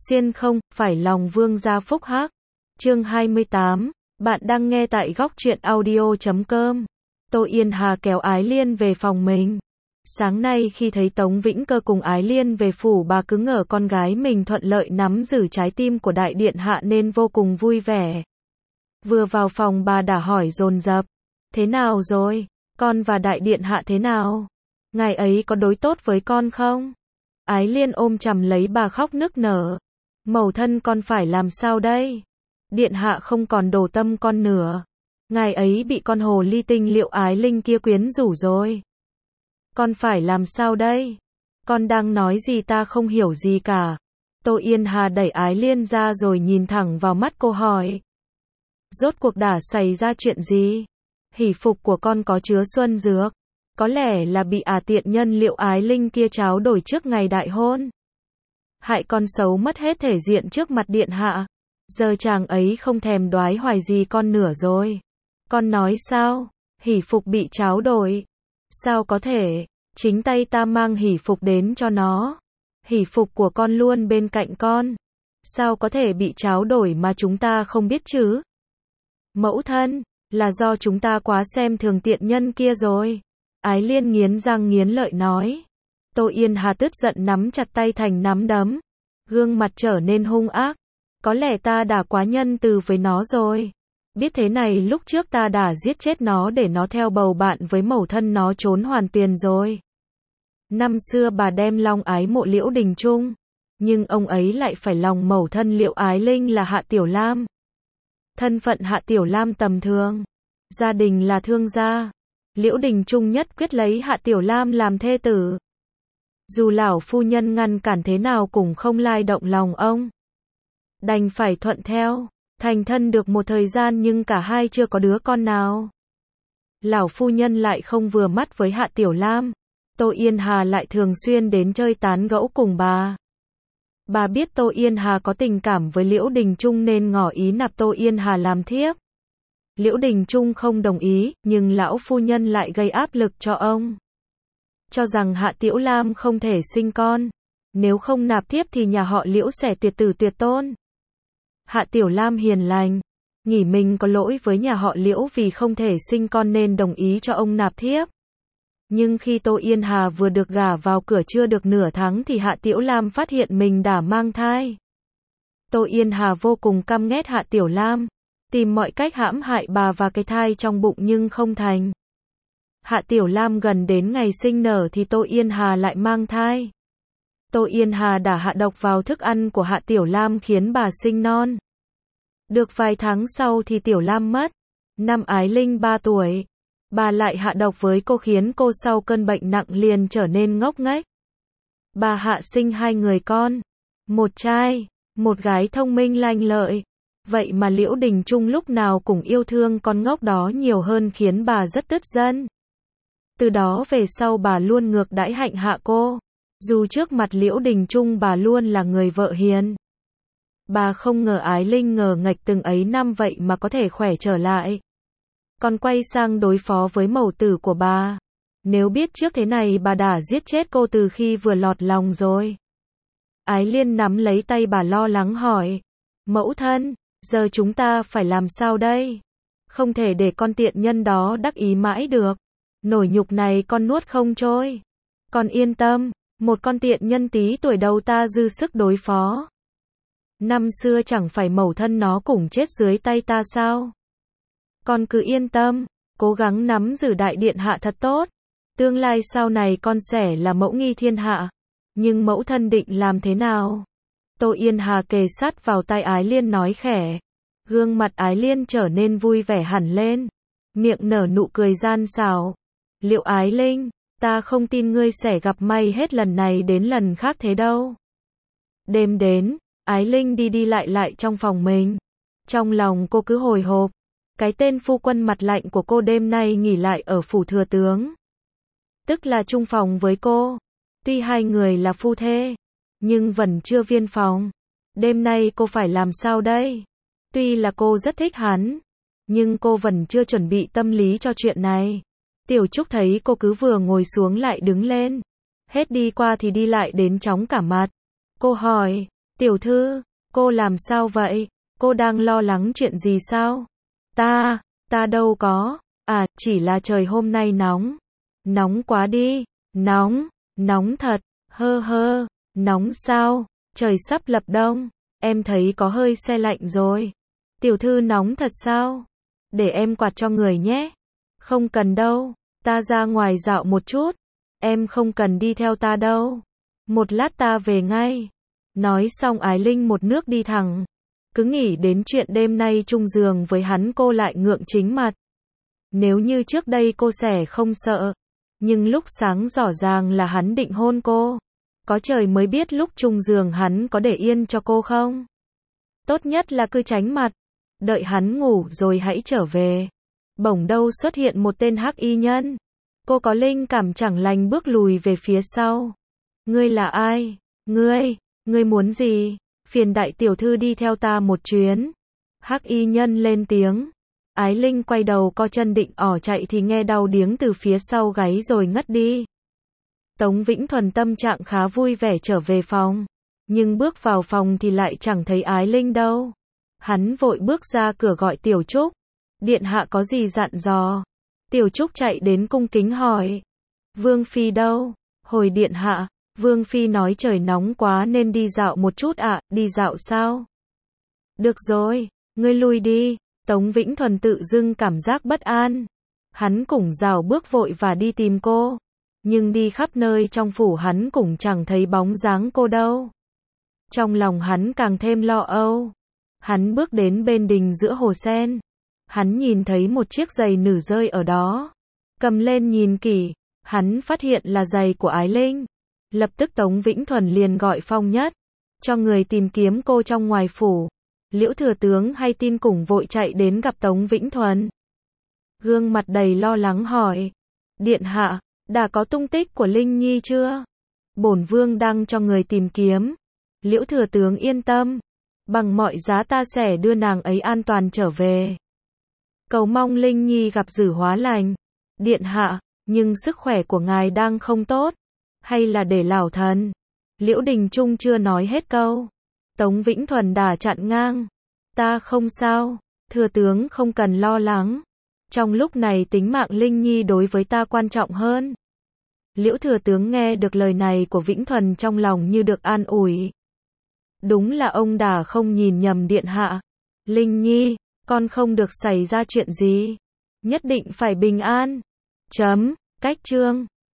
Xuyên không, phải lòng vương gia phúc hắc. Chương 28, bạn đang nghe tại góc truyện audio.com. Tô Yên Hà kéo Ái Liên về phòng mình. Sáng nay khi thấy Tống Vĩnh Cơ cùng Ái Liên về phủ, bà cứ ngỡ con gái mình thuận lợi nắm giữ trái tim của đại điện hạ nên vô cùng vui vẻ. Vừa vào phòng bà đã hỏi dồn dập. Thế nào rồi? Con và đại điện hạ thế nào? Ngài ấy có đối tốt với con không? Ái Liên ôm chầm lấy bà khóc nức nở. Mẫu thân con phải làm sao đây? Điện hạ không còn đổ tâm con nữa. Ngài ấy bị con hồ ly tinh Liệu Ái Linh kia quyến rũ rồi. Con phải làm sao đây? Con đang nói gì ta không hiểu gì cả. Tô Yên Hà đẩy Ái Liên ra rồi nhìn thẳng vào mắt cô hỏi. Rốt cuộc đã xảy ra chuyện gì? Hỷ phục của con có chứa xuân dược. Có lẽ là bị tiện nhân Liệu Ái Linh kia tráo đổi trước ngày đại hôn. Hại con xấu mất hết thể diện trước mặt điện hạ. Giờ chàng ấy không thèm đoái hoài gì con nữa rồi. Con nói sao? Hỷ phục bị tráo đổi. Sao có thể? Chính tay ta mang hỷ phục đến cho nó. Hỷ phục của con luôn bên cạnh con. Sao có thể bị tráo đổi mà chúng ta không biết chứ? Mẫu thân, là do chúng ta quá xem thường tiện nhân kia rồi. Ái Liên nghiến răng nghiến lợi nói. Tô Yên Hà tức giận nắm chặt tay thành nắm đấm. Gương mặt trở nên hung ác. Có lẽ ta đã quá nhân từ với nó rồi. Biết thế này lúc trước ta đã giết chết nó để nó theo bầu bạn với mẫu thân nó trốn hoàn tuyền rồi. Năm xưa bà đem lòng ái mộ Liễu Đình Trung. Nhưng ông ấy lại phải lòng mẫu thân Liệu Ái Linh là Hạ Tiểu Lam. Thân phận Hạ Tiểu Lam tầm thường. Gia đình là thương gia. Liễu Đình Trung nhất quyết lấy Hạ Tiểu Lam làm thê tử. Dù lão phu nhân ngăn cản thế nào cũng không lay động lòng ông. Đành phải thuận theo. Thành thân được một thời gian nhưng cả hai chưa có đứa con nào. Lão phu nhân lại không vừa mắt với Hạ Tiểu Lam. Tô Yên Hà lại thường xuyên đến chơi tán gẫu cùng bà. Bà biết Tô Yên Hà có tình cảm với Liễu Đình Trung nên ngỏ ý nạp Tô Yên Hà làm thiếp. Liễu Đình Trung không đồng ý, nhưng lão phu nhân lại gây áp lực cho ông. Cho rằng Hạ Tiểu Lam không thể sinh con. Nếu không nạp thiếp thì nhà họ Liễu sẽ tuyệt tử tuyệt tôn. Hạ Tiểu Lam hiền lành, nghĩ mình có lỗi với nhà họ Liễu vì không thể sinh con nên đồng ý cho ông nạp thiếp. Nhưng khi Tô Yên Hà vừa được gả vào cửa chưa được nửa tháng thì Hạ Tiểu Lam phát hiện mình đã mang thai. Tô Yên Hà vô cùng căm ghét Hạ Tiểu Lam, tìm mọi cách hãm hại bà và cái thai trong bụng nhưng không thành. Hạ Tiểu Lam gần đến ngày sinh nở thì Tô Yên Hà lại mang thai. Tô Yên Hà đã hạ độc vào thức ăn của Hạ Tiểu Lam khiến bà sinh non. Được vài tháng sau thì Tiểu Lam mất. Năm Ái Linh 3 tuổi, bà lại hạ độc với cô khiến cô sau cơn bệnh nặng liền trở nên ngốc nghếch. Bà hạ sinh 2 người con, một trai, một gái thông minh lanh lợi. Vậy mà Liễu Đình Trung lúc nào cũng yêu thương con ngốc đó nhiều hơn khiến bà rất tức giận. Từ đó về sau bà luôn ngược đãi hạnh hạ cô. Dù trước mặt Liễu Đình Trung bà luôn là người vợ hiền. Bà không ngờ Ái Linh ngờ nghệch từng ấy năm vậy mà có thể khỏe trở lại. Còn quay sang đối phó với mẫu tử của bà. Nếu biết trước thế này bà đã giết chết cô từ khi vừa lọt lòng rồi. Ái Liên nắm lấy tay bà lo lắng hỏi. Mẫu thân, giờ chúng ta phải làm sao đây? Không thể để con tiện nhân đó đắc ý mãi được. Nổi nhục này con nuốt không trôi. Con yên tâm. Một con tiện nhân tí tuổi đầu ta dư sức đối phó. Năm xưa chẳng phải mẫu thân nó cũng chết dưới tay ta sao? Con cứ yên tâm, cố gắng nắm giữ đại điện hạ thật tốt. Tương lai sau này con sẽ là mẫu nghi thiên hạ. Nhưng mẫu thân định làm thế nào? Tô Yên Hà kề sát vào tai Ái Liên nói khẽ. Gương mặt Ái Liên trở nên vui vẻ hẳn lên. Miệng nở nụ cười gian xảo. Liệu Ái Linh, ta không tin ngươi sẽ gặp may hết lần này đến lần khác thế đâu. Đêm đến, Ái Linh đi lại trong phòng mình. Trong lòng cô cứ hồi hộp. Cái tên phu quân mặt lạnh của cô đêm nay nghỉ lại ở phủ thừa tướng. Tức là chung phòng với cô. Tuy hai người là phu thê, nhưng vẫn chưa viên phòng. Đêm nay cô phải làm sao đây? Tuy là cô rất thích hắn, nhưng cô vẫn chưa chuẩn bị tâm lý cho chuyện này. Tiểu Trúc thấy cô cứ vừa ngồi xuống lại đứng lên. Hết đi qua thì đi lại đến chóng cả mặt. Cô hỏi, Tiểu thư, cô làm sao vậy? Cô đang lo lắng chuyện gì sao? Ta đâu có, chỉ là trời hôm nay nóng. Nóng quá đi, nóng thật, nóng sao? Trời sắp lập đông, em thấy có hơi se lạnh rồi. Tiểu thư nóng thật sao? Để em quạt cho người nhé. Không cần đâu, ta ra ngoài dạo một chút. Em không cần đi theo ta đâu. Một lát ta về ngay. Nói xong Ái Linh một nước đi thẳng. Cứ nghĩ đến chuyện đêm nay chung giường với hắn cô lại ngượng chính mặt. Nếu như trước đây cô sẽ không sợ. Nhưng lúc sáng rõ ràng là hắn định hôn cô. Có trời mới biết lúc chung giường hắn có để yên cho cô không? Tốt nhất là cứ tránh mặt. Đợi hắn ngủ rồi hãy trở về. Bỗng đâu xuất hiện một tên hắc y nhân. Cô có linh cảm chẳng lành bước lùi về phía sau. Ngươi là ai? Ngươi muốn gì? Phiền đại tiểu thư đi theo ta một chuyến. Hắc y nhân lên tiếng. Ái Linh quay đầu co chân định chạy thì nghe đau điếng từ phía sau gáy rồi ngất đi. Tống Vĩnh Thuần tâm trạng khá vui vẻ trở về phòng. Nhưng bước vào phòng thì lại chẳng thấy Ái Linh đâu. Hắn vội bước ra cửa gọi Tiểu Trúc. Điện hạ có gì dặn dò? Tiểu Trúc chạy đến cung kính hỏi. Vương Phi đâu? Hồi điện hạ, Vương Phi nói trời nóng quá nên đi dạo một chút ạ. Đi dạo sao? Được rồi, ngươi lui đi. Tống Vĩnh Thuần tự dưng cảm giác bất an. Hắn cũng rảo bước vội và đi tìm cô. Nhưng đi khắp nơi trong phủ hắn cũng chẳng thấy bóng dáng cô đâu. Trong lòng hắn càng thêm lo âu. Hắn bước đến bên đình giữa hồ sen. Hắn nhìn thấy một chiếc giày nữ rơi ở đó. Cầm lên nhìn kỹ, hắn phát hiện là giày của Ái Linh. Lập tức Tống Vĩnh Thuần liền gọi Phong Nhất, cho người tìm kiếm cô trong ngoài phủ. Liễu thừa tướng hay tin cùng vội chạy đến gặp Tống Vĩnh Thuần. Gương mặt đầy lo lắng hỏi. Điện hạ, đã có tung tích của Linh Nhi chưa? Bổn vương đang cho người tìm kiếm. Liễu thừa tướng yên tâm. Bằng mọi giá ta sẽ đưa nàng ấy an toàn trở về. Cầu mong Linh Nhi gặp dử hóa lành. Điện hạ, nhưng sức khỏe của ngài đang không tốt. Hay là để lão thần? Liễu Đình Trung chưa nói hết câu. Tống Vĩnh Thuần đã chặn ngang. Ta không sao, thừa tướng không cần lo lắng. Trong lúc này tính mạng Linh Nhi đối với ta quan trọng hơn. Liễu thừa tướng nghe được lời này của Vĩnh Thuần trong lòng như được an ủi. Đúng là ông đã không nhìn nhầm điện hạ. Linh Nhi, con không được xảy ra chuyện gì. Nhất định phải bình an. Cách chương